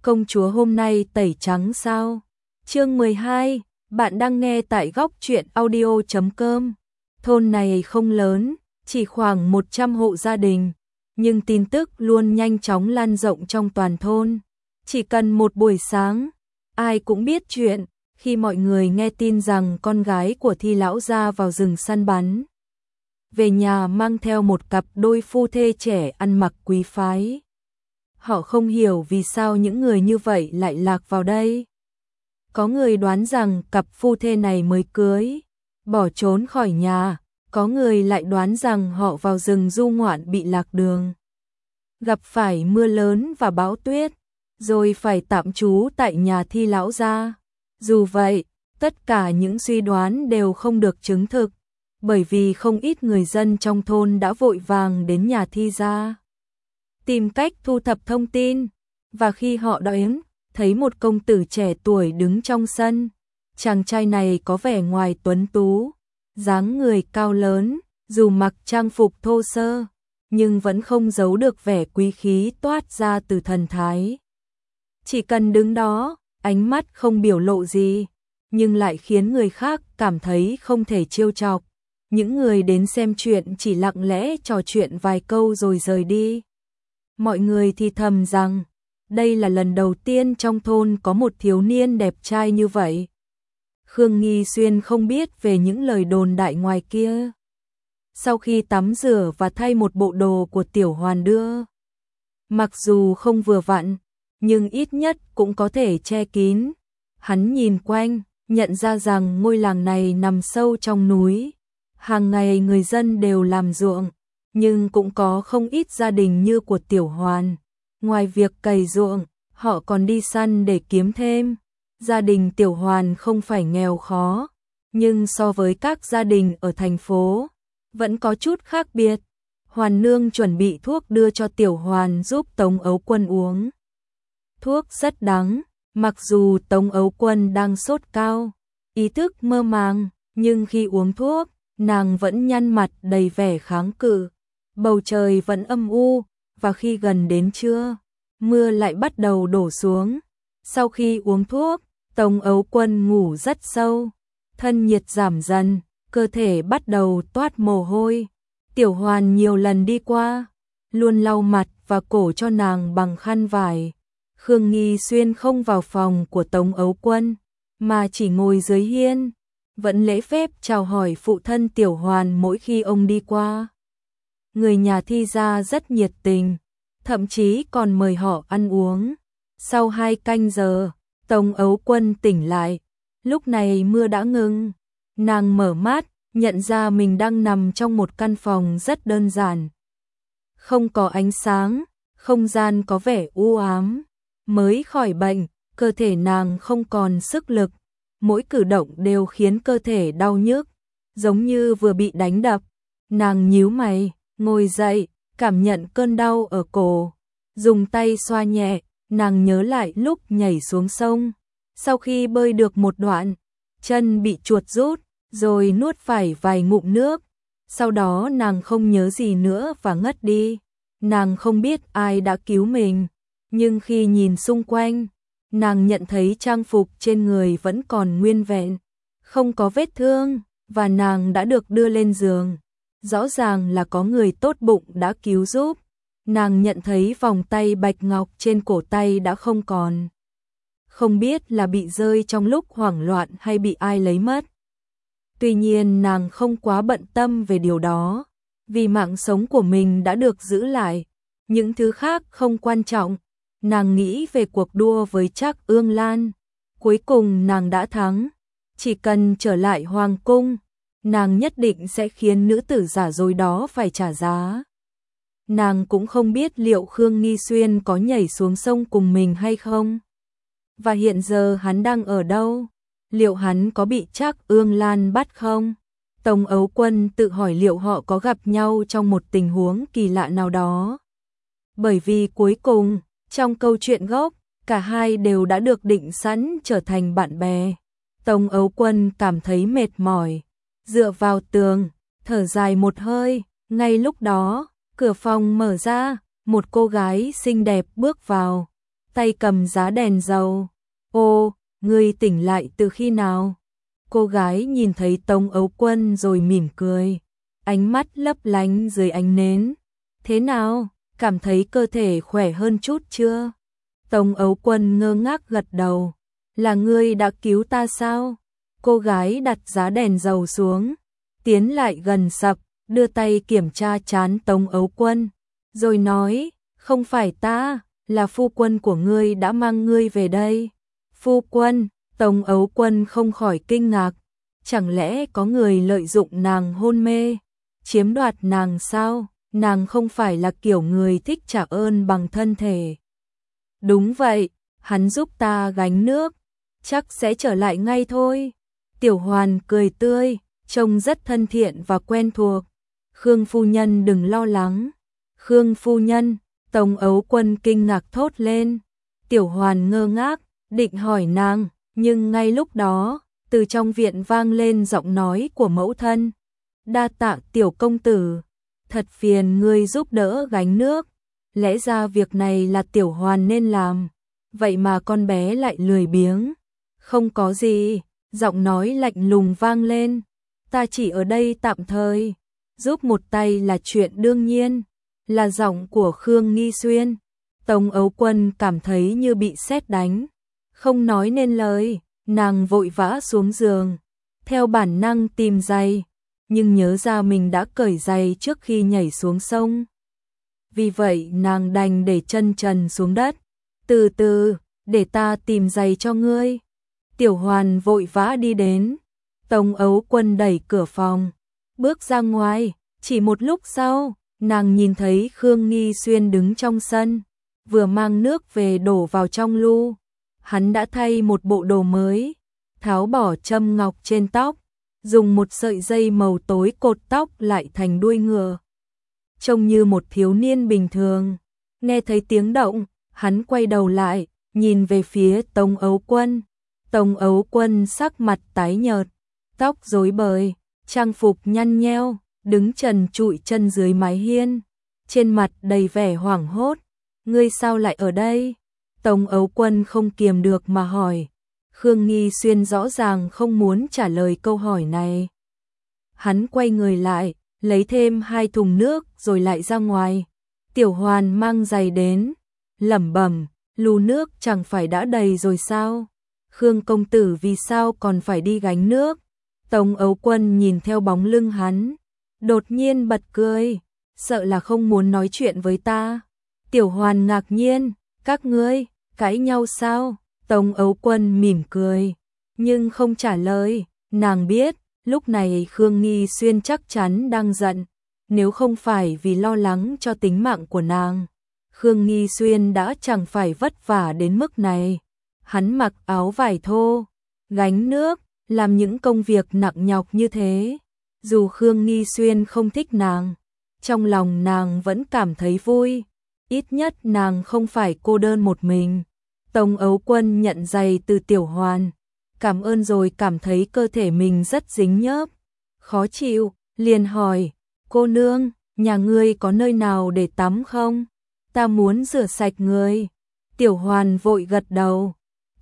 công chúa hôm nay tẩy trắng sao? Chương 12, bạn đang nghe tại góc truyện audio.com. Thôn này không lớn, chỉ khoảng 100 hộ gia đình, nhưng tin tức luôn nhanh chóng lan rộng trong toàn thôn. Chỉ cần một buổi sáng, ai cũng biết chuyện, khi mọi người nghe tin rằng con gái của Thi lão gia vào rừng săn bắn, về nhà mang theo một cặp đôi phu thê trẻ ăn mặc quý phái. Họ không hiểu vì sao những người như vậy lại lạc vào đây. Có người đoán rằng cặp phu thê này mới cưới, bỏ trốn khỏi nhà, có người lại đoán rằng họ vào rừng du ngoạn bị lạc đường, gặp phải mưa lớn và bão tuyết, rồi phải tạm trú tại nhà Thi lão gia. Dù vậy, tất cả những suy đoán đều không được chứng thực, bởi vì không ít người dân trong thôn đã vội vàng đến nhà Thi gia, tìm cách thu thập thông tin, và khi họ đến, thấy một công tử trẻ tuổi đứng trong sân. Chàng trai này có vẻ ngoài tuấn tú, dáng người cao lớn, dù mặc trang phục thô sơ, nhưng vẫn không giấu được vẻ quý khí toát ra từ thần thái. Chỉ cần đứng đó, ánh mắt không biểu lộ gì, nhưng lại khiến người khác cảm thấy không thể trêu chọc. Những người đến xem chuyện chỉ lặng lẽ trò chuyện vài câu rồi rời đi. Mọi người thì thầm rằng, đây là lần đầu tiên trong thôn có một thiếu niên đẹp trai như vậy. Khương Nghi Xuyên không biết về những lời đồn đại ngoài kia. Sau khi tắm rửa và thay một bộ đồ của Tiểu Hoàn đưa, mặc dù không vừa vặn, nhưng ít nhất cũng có thể che kín. Hắn nhìn quanh, nhận ra rằng ngôi làng này nằm sâu trong núi. Hàng ngày người dân đều làm ruộng, nhưng cũng có không ít gia đình như của Tiểu Hoàn. Ngoài việc cày ruộng, họ còn đi săn để kiếm thêm. Gia đình Tiểu Hoàn không phải nghèo khó, nhưng so với các gia đình ở thành phố, vẫn có chút khác biệt. Hoàn nương chuẩn bị thuốc đưa cho Tiểu Hoàn giúp Tống Ấu Quân uống. Thuốc rất đắng, mặc dù Tống Ấu Quân đang sốt cao, ý thức mơ màng, nhưng khi uống thuốc, nàng vẫn nhăn mặt đầy vẻ kháng cự. Bầu trời vẫn âm u, và khi gần đến trưa, mưa lại bắt đầu đổ xuống. Sau khi uống thuốc, Tống Ấu Quân ngủ rất sâu, thân nhiệt giảm dần, cơ thể bắt đầu toát mồ hôi. Tiểu Hoàn nhiều lần đi qua, luôn lau mặt và cổ cho nàng bằng khăn vải. Khương Nghi Xuyên không vào phòng của Tống Ấu Quân, mà chỉ ngồi dưới hiên, vẫn lễ phép chào hỏi phụ thân Tiểu Hoàn mỗi khi ông đi qua. Người nhà Thi gia rất nhiệt tình, thậm chí còn mời họ ăn uống. Sau 2 canh giờ, Tống Ấu Quân tỉnh lại. Lúc này mưa đã ngừng. Nàng mở mắt, nhận ra mình đang nằm trong một căn phòng rất đơn giản. Không có ánh sáng, không gian có vẻ u ám. Mới khỏi bệnh, cơ thể nàng không còn sức lực. Mỗi cử động đều khiến cơ thể đau nhức, giống như vừa bị đánh đập. Nàng nhíu mày, ngồi dậy, cảm nhận cơn đau ở cổ. Dùng tay xoa nhẹ, nàng nhớ lại lúc nhảy xuống sông. Sau khi bơi được một đoạn, chân bị chuột rút, rồi nuốt phải vài ngụm nước. Sau đó nàng không nhớ gì nữa và ngất đi. Nàng không biết ai đã cứu mình, nhưng khi nhìn xung quanh, nàng nhận thấy trang phục trên người vẫn còn nguyên vẹn, không có vết thương, và nàng đã được đưa lên giường. Rõ ràng là có người tốt bụng đã cứu giúp. Nàng nhận thấy vòng tay bạch ngọc trên cổ tay đã không còn. Không biết là bị rơi trong lúc hoảng loạn hay bị ai lấy mất. Tuy nhiên nàng không quá bận tâm về điều đó, vì mạng sống của mình đã được giữ lại. Những thứ khác không quan trọng. Nàng nghĩ về cuộc đua với Trác Ương Lan. Cuối cùng nàng đã thắng. Chỉ cần trở lại hoàng cung, nàng nhất định sẽ khiến nữ tử giả dối đó phải trả giá. Nàng cũng không biết liệu Khương Nghi Xuyên có nhảy xuống sông cùng mình hay không. Và hiện giờ hắn đang ở đâu? Liệu hắn có bị Trác Ương Lan bắt không? Tống Ấu Quân tự hỏi liệu họ có gặp nhau trong một tình huống kỳ lạ nào đó. Bởi vì cuối cùng, trong câu chuyện gốc, cả hai đều đã được định sẵn trở thành bạn bè. Tống Ấu Quân cảm thấy mệt mỏi, dựa vào tường, thở dài một hơi. Ngay lúc đó, cửa phòng mở ra, một cô gái xinh đẹp bước vào. tay cầm giá đèn dầu. Ô, ngươi tỉnh lại từ khi nào? Cô gái nhìn thấy Tống Ấu Quân rồi mỉm cười, ánh mắt lấp lánh dưới ánh nến. Thế nào, cảm thấy cơ thể khỏe hơn chút chưa? Tống Ấu Quân ngơ ngác gật đầu. Là ngươi đã cứu ta sao? Cô gái đặt giá đèn dầu xuống, tiến lại gần sập, đưa tay kiểm tra trán Tống Ấu Quân, rồi nói, không phải ta, là phu quân của ngươi đã mang ngươi về đây. Phu quân, Tống Ấu Quân không khỏi kinh ngạc, chẳng lẽ có người lợi dụng nàng hôn mê, chiếm đoạt nàng sao? Nàng không phải là kiểu người thích trả ơn bằng thân thể. Đúng vậy, hắn giúp ta gánh nước, chắc sẽ trở lại ngay thôi. Tiểu Hoàn cười tươi, trông rất thân thiện và quen thuộc. Khương phu nhân đừng lo lắng. Khương phu nhân, Tống Ấu Quân kinh ngạc thốt lên. Tiểu Hoàn ngơ ngác, định hỏi nàng, nhưng ngay lúc đó, từ trong viện vang lên giọng nói của mẫu thân. Đa tạ tiểu công tử, thật phiền ngươi giúp đỡ gánh nước. Lẽ ra việc này là Tiểu Hoàn nên làm, vậy mà con bé lại lười biếng. Không có gì, giọng nói lạnh lùng vang lên. Ta chỉ ở đây tạm thời, giúp một tay là chuyện đương nhiên. Là giọng của Khương Nghi Xuyên. Tống Ấu Quân cảm thấy như bị sét đánh, không nói nên lời, nàng vội vã xuống giường, theo bản năng tìm giày, nhưng nhớ ra mình đã cởi giày trước khi nhảy xuống sông. Vì vậy nàng đành để chân trần xuống đất. Từ từ, để ta tìm giày cho ngươi. Tiểu Hoàn vội vã đi đến. Tống Ấu Quân đẩy cửa phòng, bước ra ngoài. Chỉ một lúc sau, nàng nhìn thấy Khương Nghi Xuyên đứng trong sân, vừa mang nước về đổ vào trong lu. Hắn đã thay một bộ đồ mới, tháo bỏ châm ngọc trên tóc, dùng một sợi dây màu tối cột tóc lại thành đuôi ngựa. Trông như một thiếu niên bình thường. Nghe thấy tiếng động, hắn quay đầu lại, nhìn về phía Tống Ấu Quân. Tống Ấu Quân sắc mặt tái nhợt, tóc rối bời, trang phục nhăn nheo, đứng trần trụi chân dưới mái hiên, trên mặt đầy vẻ hoảng hốt. Ngươi sao lại ở đây? Tống Ấu Quân không kiềm được mà hỏi. Khương Nghi Xuyên rõ ràng không muốn trả lời câu hỏi này. Hắn quay người lại, lấy thêm 2 thùng nước rồi lại ra ngoài. Tiểu Hoàn mang giày đến, lẩm bẩm, lu nước chẳng phải đã đầy rồi sao? Khương công tử vì sao còn phải đi gánh nước? Tống Ấu Quân nhìn theo bóng lưng hắn, đột nhiên bật cười, sợ là không muốn nói chuyện với ta. Tiểu Hoàn ngạc nhiên, các ngươi cãi nhau sao? Tống Ấu Quân mỉm cười, nhưng không trả lời. Nàng biết, lúc này Khương Nghi Xuyên chắc chắn đang giận. Nếu không phải vì lo lắng cho tính mạng của nàng, Khương Nghi Xuyên đã chẳng phải vất vả đến mức này. Hắn mặc áo vải thô, gánh nước, làm những công việc nặng nhọc như thế. Dù Khương Nghi Xuyên không thích nàng, trong lòng nàng vẫn cảm thấy vui. Ít nhất nàng không phải cô đơn một mình. Tống Ấu Quân nhận giày từ Tiểu Hoàn, cảm ơn rồi cảm thấy cơ thể mình rất dính nhớp, khó chịu, liền hỏi, cô nương, nhà ngươi có nơi nào để tắm không? Ta muốn rửa sạch người. Tiểu Hoàn vội gật đầu,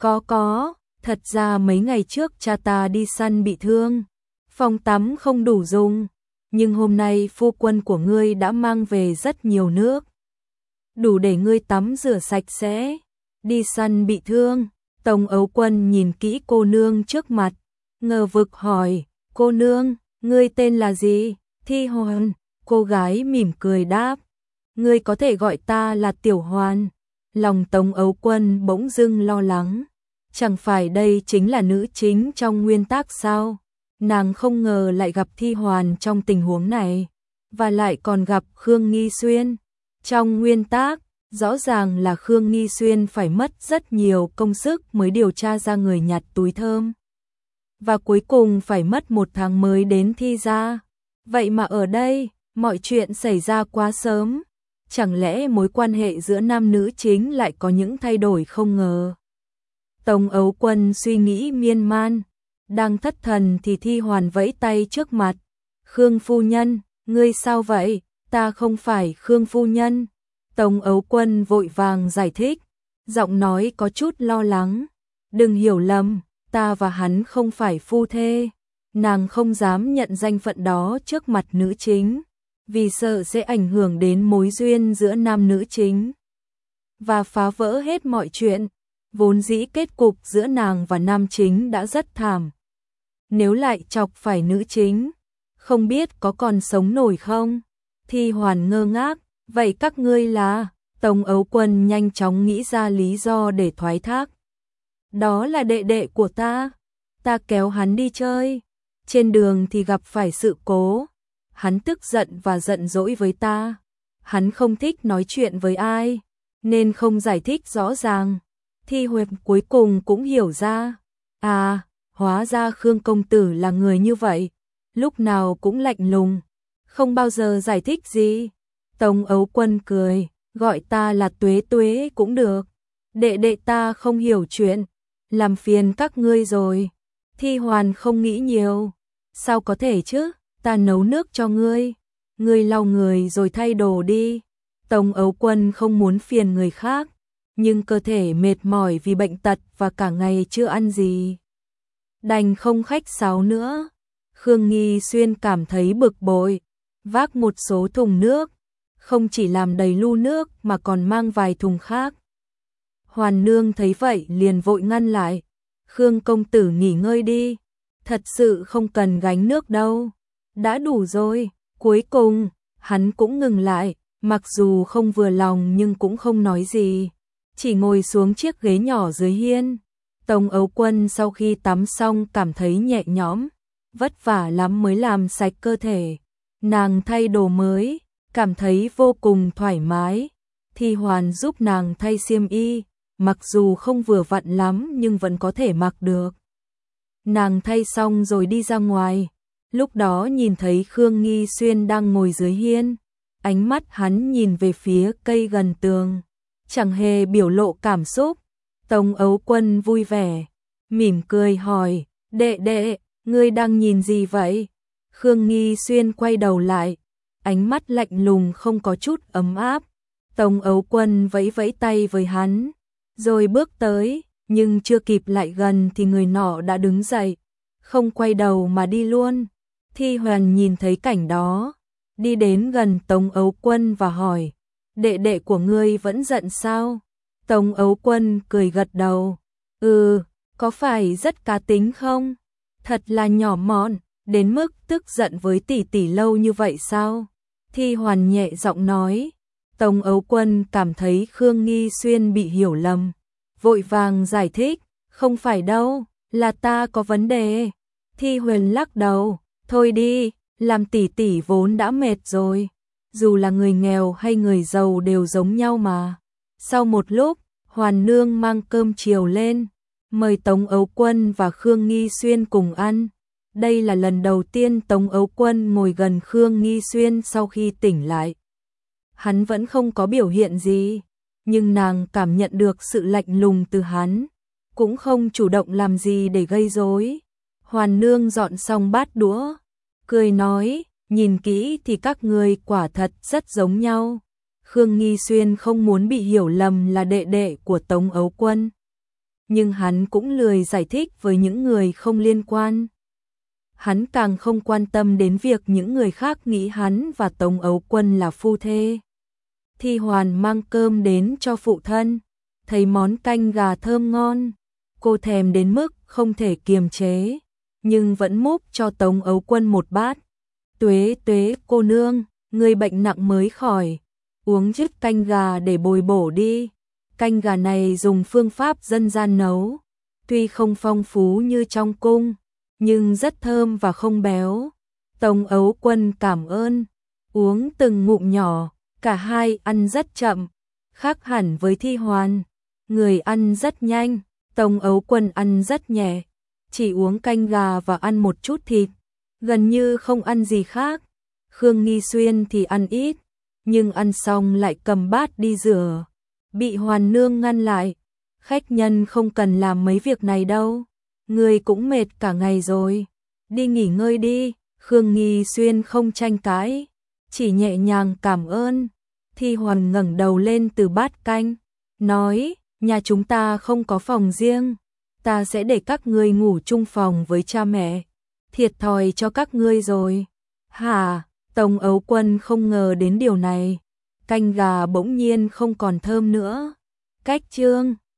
có, thật ra mấy ngày trước cha ta đi săn bị thương, phòng tắm không đủ dùng, nhưng hôm nay phu quân của ngươi đã mang về rất nhiều nước, đủ để ngươi tắm rửa sạch sẽ. Đi săn bị thương. Tống Ấu Quân nhìn kỹ cô nương trước mặt, ngờ vực hỏi, cô nương, ngươi tên là gì? Thi Hoàn. Cô gái mỉm cười đáp, ngươi có thể gọi ta là Tiểu Hoàn. Lòng Tống Ấu Quân bỗng dưng lo lắng, chẳng phải đây chính là nữ chính trong nguyên tác sao? Nàng không ngờ lại gặp Thi Hoàn trong tình huống này, và lại còn gặp Khương Nghi Xuyên. Trong nguyên tác, rõ ràng là Khương Nghi Xuyên phải mất rất nhiều công sức mới điều tra ra người nhặt túi thơm. Và cuối cùng phải mất 1 tháng mới đến Thi ra. Vậy mà ở đây, mọi chuyện xảy ra quá sớm. Chẳng lẽ mối quan hệ giữa nam nữ chính lại có những thay đổi không ngờ? Tống Ấu Quân suy nghĩ miên man, đang thất thần thì Thi Hoàn vẫy tay trước mặt. Khương phu nhân, ngươi sao vậy? Ta không phải Khương phu nhân. Tống Ấu Quân vội vàng giải thích, giọng nói có chút lo lắng. Đừng hiểu lầm, ta và hắn không phải phu thê. Nàng không dám nhận danh phận đó trước mặt nữ chính, vì sợ sẽ ảnh hưởng đến mối duyên giữa nam nữ chính và phá vỡ hết mọi chuyện. Vốn dĩ kết cục giữa nàng và nam chính đã rất thảm. Nếu lại chọc phải nữ chính, không biết có còn sống nổi không? Thi Hoàn ngơ ngác, vậy các ngươi là? Tống Ấu Quân nhanh chóng nghĩ ra lý do để thoái thác. Đó là đệ đệ của ta kéo hắn đi chơi. Trên đường thì gặp phải sự cố. Hắn tức giận và giận dỗi với ta. Hắn không thích nói chuyện với ai, nên không giải thích rõ ràng. Thi Huệ cuối cùng cũng hiểu ra. À, hóa ra Khương công tử là người như vậy. Lúc nào cũng lạnh lùng, không bao giờ giải thích gì. Tống Ấu Quân cười, gọi ta là Tuế Tuế cũng được. Đệ đệ ta không hiểu chuyện, làm phiền các ngươi rồi. Thi Hoàn không nghĩ nhiều. Sao có thể chứ, ta nấu nước cho ngươi. Ngươi lau người rồi thay đồ đi. Tống Ấu Quân không muốn phiền người khác, nhưng cơ thể mệt mỏi vì bệnh tật và cả ngày chưa ăn gì. Đành không khách sáo nữa. Khương Nghi Xuyên cảm thấy bực bội, vác một số thùng nước, không chỉ làm đầy lu nước mà còn mang vài thùng khác. Hoàn Nương thấy vậy liền vội ngăn lại. Khương công tử nghỉ ngơi đi, thật sự không cần gánh nước đâu, đã đủ rồi. Cuối cùng, hắn cũng ngừng lại, mặc dù không vừa lòng nhưng cũng không nói gì, chỉ ngồi xuống chiếc ghế nhỏ dưới hiên. Tống Ấu Quân sau khi tắm xong cảm thấy nhẹ nhõm, vất vả lắm mới làm sạch cơ thể. Nàng thay đồ mới, cảm thấy vô cùng thoải mái. Thi Hoàn giúp nàng thay xiêm y, mặc dù không vừa vặn lắm nhưng vẫn có thể mặc được. Nàng thay xong rồi đi ra ngoài, lúc đó nhìn thấy Khương Nghi Xuyên đang ngồi dưới hiên. Ánh mắt hắn nhìn về phía cây gần tường, chẳng hề biểu lộ cảm xúc. Tống Ấu Quân vui vẻ, mỉm cười hỏi, đệ đệ, ngươi đang nhìn gì vậy? Khương Nghi Xuyên quay đầu lại, ánh mắt lạnh lùng không có chút ấm áp. Tống Ấu Quân vẫy vẫy tay với hắn, rồi bước tới, nhưng chưa kịp lại gần thì người nọ đã đứng dậy, không quay đầu mà đi luôn. Thi Hoàn nhìn thấy cảnh đó, đi đến gần Tống Ấu Quân và hỏi, đệ đệ của ngươi vẫn giận sao? Tống Ấu Quân cười gật đầu, có phải rất cá tính không? Thật là nhỏ mọn, đến mức tức giận với tỷ tỷ lâu như vậy sao? Thi Hoàn nhẹ giọng nói. Tống Ấu Quân cảm thấy Khương Nghi Xuyên bị hiểu lầm, vội vàng giải thích, không phải đâu, là ta có vấn đề. Thi Huyền lắc đầu, thôi đi, làm tỷ tỷ vốn đã mệt rồi, dù là người nghèo hay người giàu đều giống nhau mà. Sau một lúc, Hoàn Nương mang cơm chiều lên, mời Tống Ấu Quân và Khương Nghi Xuyên cùng ăn. Đây là lần đầu tiên Tống Ấu Quân ngồi gần Khương Nghi Xuyên sau khi tỉnh lại. Hắn vẫn không có biểu hiện gì, nhưng nàng cảm nhận được sự lạnh lùng từ hắn, cũng không chủ động làm gì để gây rối. Hoàn Nương dọn xong bát đũa, cười nói, nhìn kỹ thì các ngươi quả thật rất giống nhau. Khương Nghi Xuyên không muốn bị hiểu lầm là đệ đệ của Tống Ấu Quân, nhưng hắn cũng lười giải thích với những người không liên quan. Hắn càng không quan tâm đến việc những người khác nghĩ hắn và Tống Ấu Quân là phu thê. Thi Hoàn mang cơm đến cho phụ thân, thấy món canh gà thơm ngon, cô thèm đến mức không thể kiềm chế, nhưng vẫn múc cho Tống Ấu Quân một bát. Tuế Tuế cô nương, người bệnh nặng mới khỏi, uống chút canh gà để bồi bổ đi. Canh gà này dùng phương pháp dân gian nấu, tuy không phong phú như trong cung, nhưng rất thơm và không béo. Tống Ấu Quân cảm ơn, uống từng ngụm nhỏ. Cả hai ăn rất chậm, khác hẳn với Thi Hoàn. Người ăn rất nhanh, Tống Ấu Quân ăn rất nhẹ, chỉ uống canh gà và ăn một chút thịt, gần như không ăn gì khác. Khương Nghi Xuyên thì ăn ít, nhưng ăn xong lại cầm bát đi rửa, bị Hoàn Nương ngăn lại. Khách nhân không cần làm mấy việc này đâu, người cũng mệt cả ngày rồi, đi nghỉ ngơi đi. Khương Nghi Xuyên không tranh cãi, chỉ nhẹ nhàng cảm ơn. Thi Hoàn ngẩng đầu lên từ bát canh, nói, nhà chúng ta không có phòng riêng, ta sẽ để các ngươi ngủ chung phòng với cha mẹ, thiệt thòi cho các ngươi rồi. Hả? Tống Ấu Quân không ngờ đến điều này, canh gà bỗng nhiên không còn thơm nữa. Cách chương